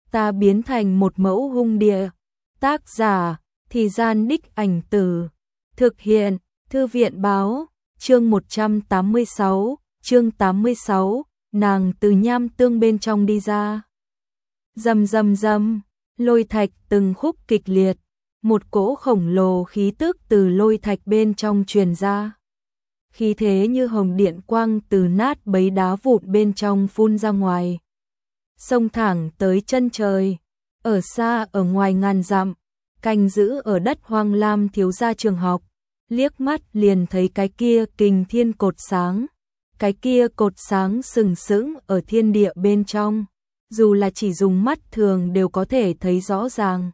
ta biến thành một mẫu hung địa. Tác giả, Thì Gian Đích Ảnh Từ. Thực hiện, Thư viện Báo. Chương 186, chương 86, nàng từ nham tương bên trong đi ra. Rầm rầm rầm, lôi thạch từng khúc kịch liệt, một cỗ khổng lồ khí tức từ lôi thạch bên trong truyền ra. Khí thế như hồng điện quang từ nát bấy đá vụn bên trong phun ra ngoài, xông thẳng tới chân trời. Ở xa ở ngoài ngàn dặm, canh giữ ở đất hoang lam thiếu gia trường học, liếc mắt liền thấy cái kia kình thiên cột sáng. Cái kia cột sáng sừng sững ở thiên địa bên trong, dù là chỉ dùng mắt thường đều có thể thấy rõ ràng.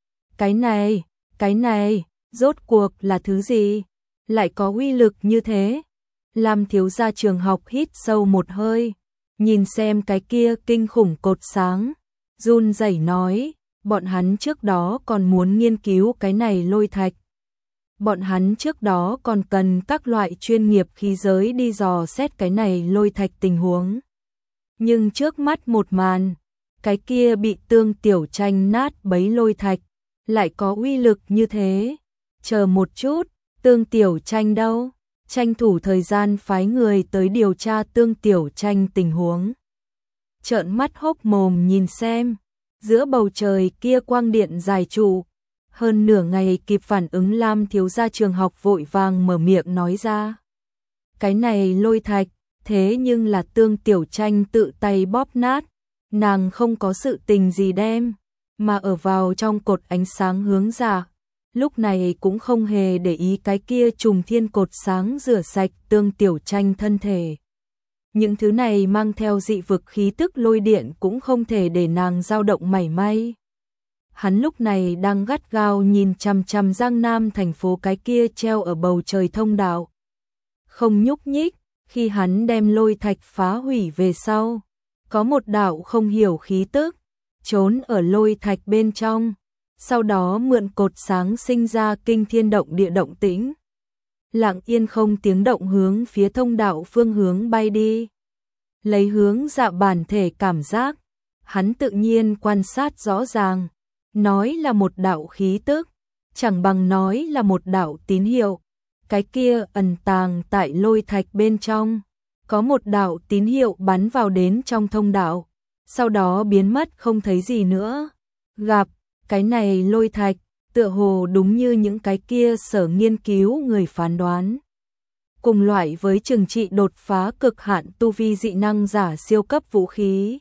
Cái này, rốt cuộc là thứ gì? Lại có uy lực như thế? Lam thiếu gia trường học hít sâu một hơi, nhìn xem cái kia kinh khủng cột sáng, run rẩy nói, bọn hắn trước đó còn muốn nghiên cứu cái này lôi thạch. Bọn hắn trước đó còn cần các loại chuyên nghiệp khí giới đi dò xét cái này lôi thạch tình huống. Nhưng trước mắt một màn, cái kia bị Tương Tiểu Tranh nát bấy lôi thạch, lại có uy lực như thế. Chờ một chút, Tương Tiểu Tranh đâu? Tranh thủ thời gian phái người tới điều tra Tương Tiểu Tranh tình huống. Trợn mắt hốc mồm nhìn xem, giữa bầu trời kia quang điện dài trụ. Hơn nửa ngày kịp phản ứng Lam thiếu gia trường học vội vàng mở miệng nói ra. Cái này lôi thạch, thế nhưng là Tương Tiểu Tranh tự tay bóp nát, nàng không có sự tình gì đem, mà ở vào trong cột ánh sáng hướng ra. Lúc này cũng không hề để ý cái kia trùng thiên cột sáng rửa sạch Tương Tiểu Tranh thân thể. Những thứ này mang theo dị vực khí tức lôi điện cũng không thể để nàng dao động mảy may. Hắn lúc này đang gắt gao nhìn chằm chằm Giang Nam thành phố cái kia treo ở bầu trời thông đạo. Không nhúc nhích, khi hắn đem lôi thạch phá hủy về sau, có một đạo không hiểu khí tức, trốn ở lôi thạch bên trong, sau đó mượn cột sáng sinh ra kinh thiên động địa động tĩnh. Lặng yên không tiếng động hướng phía thông đạo phương hướng bay đi. Lấy hướng dạ bản thể cảm giác, hắn tự nhiên quan sát rõ ràng. Nói là một đạo khí tức, chẳng bằng nói là một đạo tín hiệu. Cái kia ẩn tàng tại lôi thạch bên trong, có một đạo tín hiệu bắn vào đến trong thông đạo, sau đó biến mất không thấy gì nữa. Gặp cái này lôi thạch, tựa hồ đúng như những cái kia sở nghiên cứu người phán đoán. Cùng loại với trừng trị đột phá cực hạn tu vi dị năng giả siêu cấp vũ khí.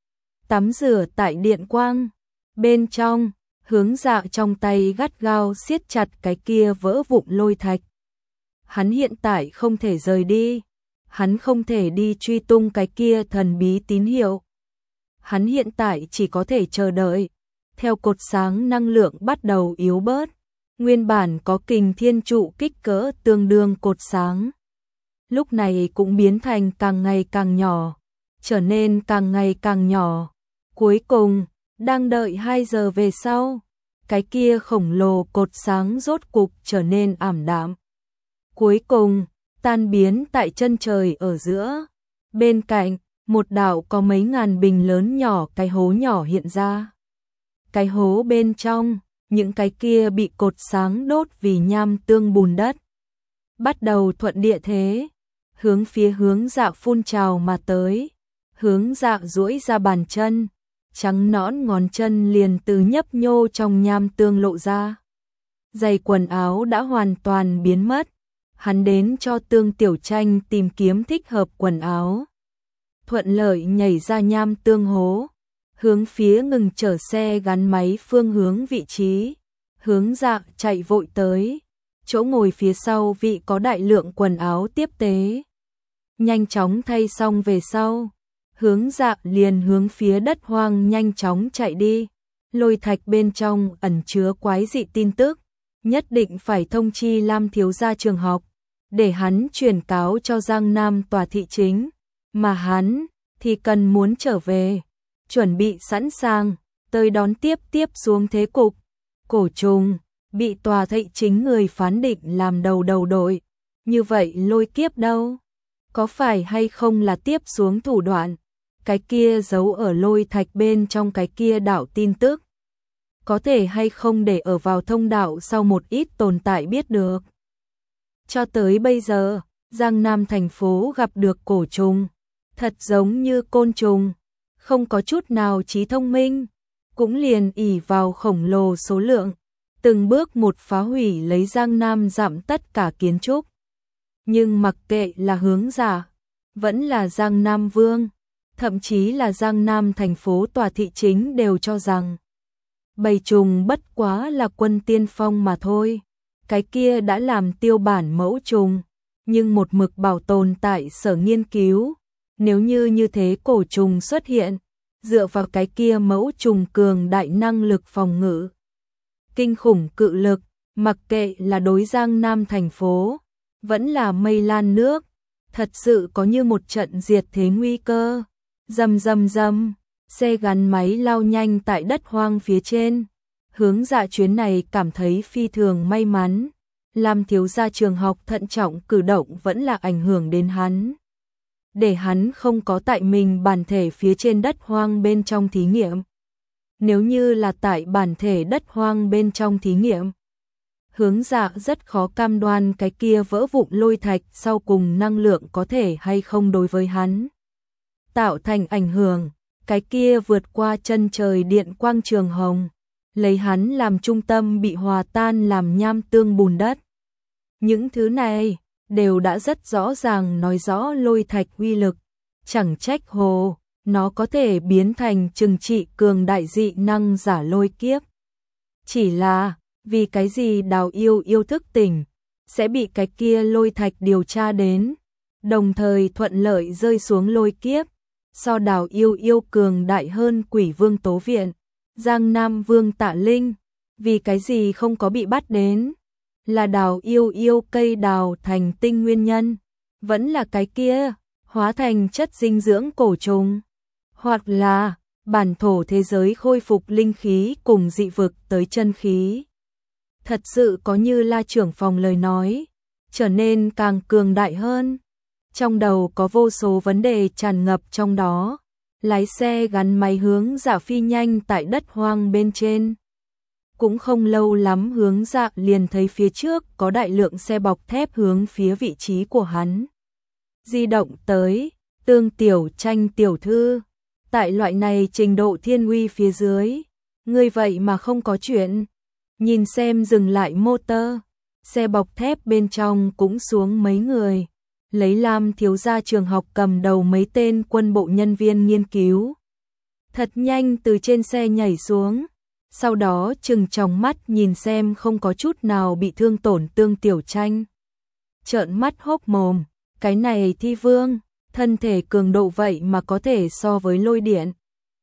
Tắm rửa tại điện quang. Bên trong, hướng dạ trong tay gắt gao siết chặt cái kia vỡ vụn lôi thạch. Hắn hiện tại không thể rời đi. Hắn không thể đi truy tung cái kia thần bí tín hiệu. Hắn hiện tại chỉ có thể chờ đợi. Theo cột sáng năng lượng bắt đầu yếu bớt, nguyên bản có kình thiên trụ kích cỡ tương đương cột sáng, lúc này cũng biến thành càng ngày càng nhỏ, trở nên càng ngày càng nhỏ. Cuối cùng, đang đợi 2 giờ về sau, cái kia khổng lồ cột sáng rốt cục trở nên ảm đạm. Cuối cùng, tan biến tại chân trời ở giữa. Bên cạnh, một đạo có mấy ngàn bình lớn nhỏ cái hố nhỏ hiện ra. Cái hố bên trong, những cái kia bị cột sáng đốt vì nham tương bùn đất, bắt đầu thuận địa thế, hướng phía hướng dạ phun trào mà tới. Hướng dạ duỗi ra bàn chân, trắng nõn ngón chân liền từ nhấp nhô trong nham tương lộ ra. Giày quần áo đã hoàn toàn biến mất. Hắn đến cho Tương Tiểu Tranh tìm kiếm thích hợp quần áo. Thuận lợi nhảy ra nham tương hố, hướng phía ngừng chở xe gắn máy phương hướng vị trí. Hướng dạ chạy vội tới, chỗ ngồi phía sau vị có đại lượng quần áo tiếp tế. Nhanh chóng thay xong về sau, hướng dạ liền hướng phía đất hoang nhanh chóng chạy đi. Lôi thạch bên trong ẩn chứa quái dị tin tức, nhất định phải thông chi Lam thiếu gia trường học, để hắn truyền cáo cho Giang Nam tòa thị chính, mà hắn thì cần muốn trở về, chuẩn bị sẵn sàng, tới đón tiếp xuống thế cục. Cổ trùng, bị tòa thị chính người phán định làm đầu đội. Như vậy lôi kiếp đâu? Có phải hay không là tiếp xuống thủ đoạn? cái kia giấu ở lôi thạch bên trong cái kia đạo tin tức. Có thể hay không để ở vào thông đạo sau một ít tồn tại biết được. Cho tới bây giờ, Giang Nam thành phố gặp được cổ trùng, thật giống như côn trùng, không có chút nào trí thông minh, cũng liền ỷ vào khổng lồ số lượng, từng bước một phá hủy lấy Giang Nam dặm tất cả kiến trúc. Nhưng mặc kệ là Hướng Dạ, vẫn là Giang Nam Vương, thậm chí là Giang Nam thành phố tòa thị chính đều cho rằng bầy trùng bất quá là quân tiên phong mà thôi. Cái kia đã làm tiêu bản mẫu trùng, nhưng một mực bảo tồn tại sở nghiên cứu. Nếu như thế cổ trùng xuất hiện, dựa vào cái kia mẫu trùng cường đại năng lực phòng ngự, kinh khủng cự lực, mặc kệ là đối Giang Nam thành phố, vẫn là mây lan nước, thật sự có như một trận diệt thế nguy cơ. Rầm rầm rầm, xe gắn máy lao nhanh tại đất hoang phía trên. Hướng Dạ chuyến này cảm thấy phi thường may mắn, làm thiếu gia trường học thận trọng cử động vẫn là ảnh hưởng đến hắn. Để hắn không có tại mình bản thể phía trên đất hoang bên trong thí nghiệm. Nếu như là tại bản thể đất hoang bên trong thí nghiệm, Hướng Dạ rất khó cam đoan cái kia vỡ vụn lôi thạch sau cùng năng lượng có thể hay không đối với hắn tạo thành ảnh hưởng. Cái kia vượt qua chân trời điện quang trường hồng, lấy hắn làm trung tâm bị hòa tan làm nham tương bùn đất. Những thứ này đều đã rất rõ ràng nói rõ lôi thạch uy lực, chẳng trách hồ nó có thể biến thành trừng trị cường đại dị năng giả lôi kiếp. Chỉ là vì cái gì Đào Yêu yêu thức tỉnh sẽ bị cái kia lôi thạch điều tra đến, đồng thời thuận lợi rơi xuống lôi kiếp. So Đào Yêu yêu cường đại hơn Quỷ Vương Tố Viện, Giang Nam Vương Tạ Linh, vì cái gì không có bị bắt đến? Là Đào Yêu yêu cây đào thành tinh nguyên nhân, vẫn là cái kia hóa thành chất dinh dưỡng cổ trùng, hoặc là bản thổ thế giới khôi phục linh khí cùng dị vực tới chân khí. Thật sự có như La trưởng phòng lời nói, trở nên càng cường đại hơn. Trong đầu có vô số vấn đề tràn ngập trong đó. Lái xe gắn máy Hướng Dạ phi nhanh tại đất hoang bên trên. Cũng không lâu lắm Hướng Dạ liền thấy phía trước có đại lượng xe bọc thép hướng phía vị trí của hắn di động tới. Tương Tiểu Tranh tiểu thư, tại loại này trình độ thiên uy phía dưới, ngươi vậy mà không có chuyện. Nhìn xem dừng lại motor, xe bọc thép bên trong cũng xuống mấy người, lấy Lam thiếu gia trường học cầm đầu mấy tên quân bộ nhân viên nghiên cứu. Thật nhanh từ trên xe nhảy xuống, sau đó trừng tròng mắt nhìn xem không có chút nào bị thương tổn Tương Tiểu Tranh. Trợn mắt hốc mồm, cái này thi vương, thân thể cường độ vậy mà có thể so với lôi điện.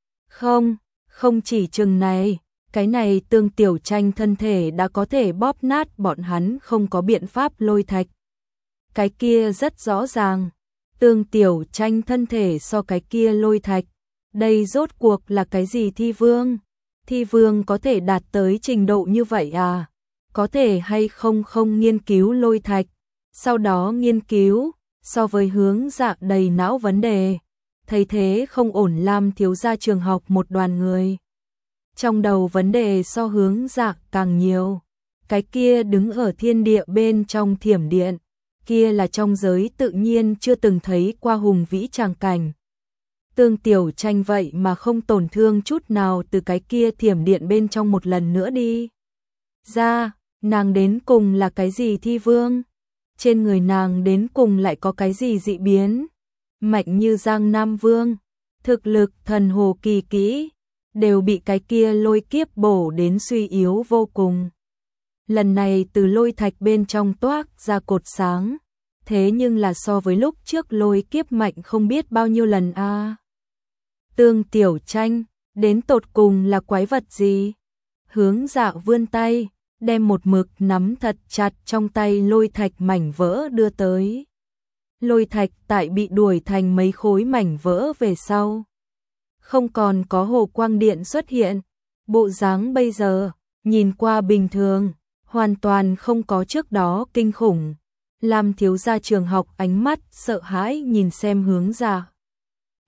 Không chỉ chừng này, cái này Tương Tiểu Tranh thân thể đã có thể bóp nát bọn hắn không có biện pháp lôi thạch. Cái kia rất rõ ràng, Tương Tiểu Tranh thân thể so cái kia lôi thạch. Đây rốt cuộc là cái gì thi vương? Thi vương có thể đạt tới trình độ như vậy à? Có thể hay không nghiên cứu lôi thạch, sau đó nghiên cứu, so với Hướng Dạ đầy não vấn đề. Thấy thế không ổn Lam thiếu gia trường học một đoàn người. Trong đầu vấn đề so Hướng Dạ càng nhiều. Cái kia đứng ở thiên địa bên trong thiểm điện, kia là trong giới tự nhiên chưa từng thấy qua hùng vĩ tràng cảnh. Tương Tiểu Tranh vậy mà không tổn thương chút nào từ cái kia thiểm điện bên trong một lần nữa đi ra. Nàng đến cùng là cái gì thi vương? Trên người nàng đến cùng lại có cái gì dị biến? Mạnh như Giang Nam Vương, thực lực thần hồ kỳ kỹ, đều bị cái kia lôi kiếp bổ đến suy yếu vô cùng. Lần này từ lôi thạch bên trong toát ra cột sáng, thế nhưng là so với lúc trước lôi kiếp mạnh không biết bao nhiêu lần a. Tương Tiểu Tranh, đến tột cùng là quái vật gì? Hướng Dạ vươn tay, đem một mực nắm thật chặt trong tay lôi thạch mảnh vỡ đưa tới. Lôi thạch tại bị đuổi thành mấy khối mảnh vỡ về sau, không còn có hồ quang điện xuất hiện. Bộ dáng bây giờ, nhìn qua bình thường, hoàn toàn không có trước đó kinh khủng. Lam thiếu gia trường học ánh mắt sợ hãi nhìn xem Hướng Dạ.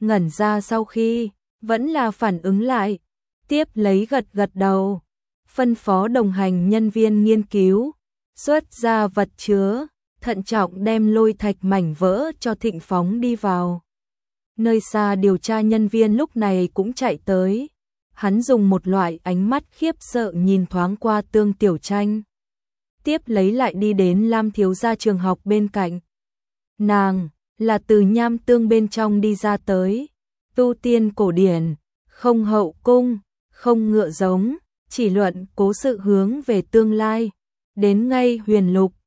ngẩn ra sau khi, vẫn là phản ứng lại, tiếp lấy gật gật đầu, phân phó đồng hành nhân viên nghiên cứu, xuất ra vật chứa, thận trọng đem lôi thạch mảnh vỡ cho Thịnh phóng đi vào. Nơi xa điều tra nhân viên lúc này cũng chạy tới, hắn dùng một loại ánh mắt khiếp sợ nhìn thoáng qua Tương Tiểu Tranh, tiếp lấy lại đi đến Lam thiếu gia trường học bên cạnh. Nàng là từ nham tương bên trong đi ra tới, tu tiên cổ điển, không hậu cung, không ngựa giống, chỉ luận cố sự hướng về tương lai, đến ngay huyền lục,